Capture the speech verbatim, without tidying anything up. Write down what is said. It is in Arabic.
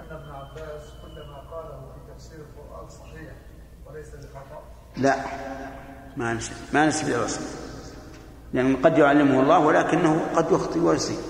أن ابن عباس كل ما قاله في تفسير القرآن صحيح وليس بخطأ؟ لا، ما نسب ما نسب إلى الرسول، لأن يعني قد يعلمه الله ولكنه قد يخطئ ويصيب.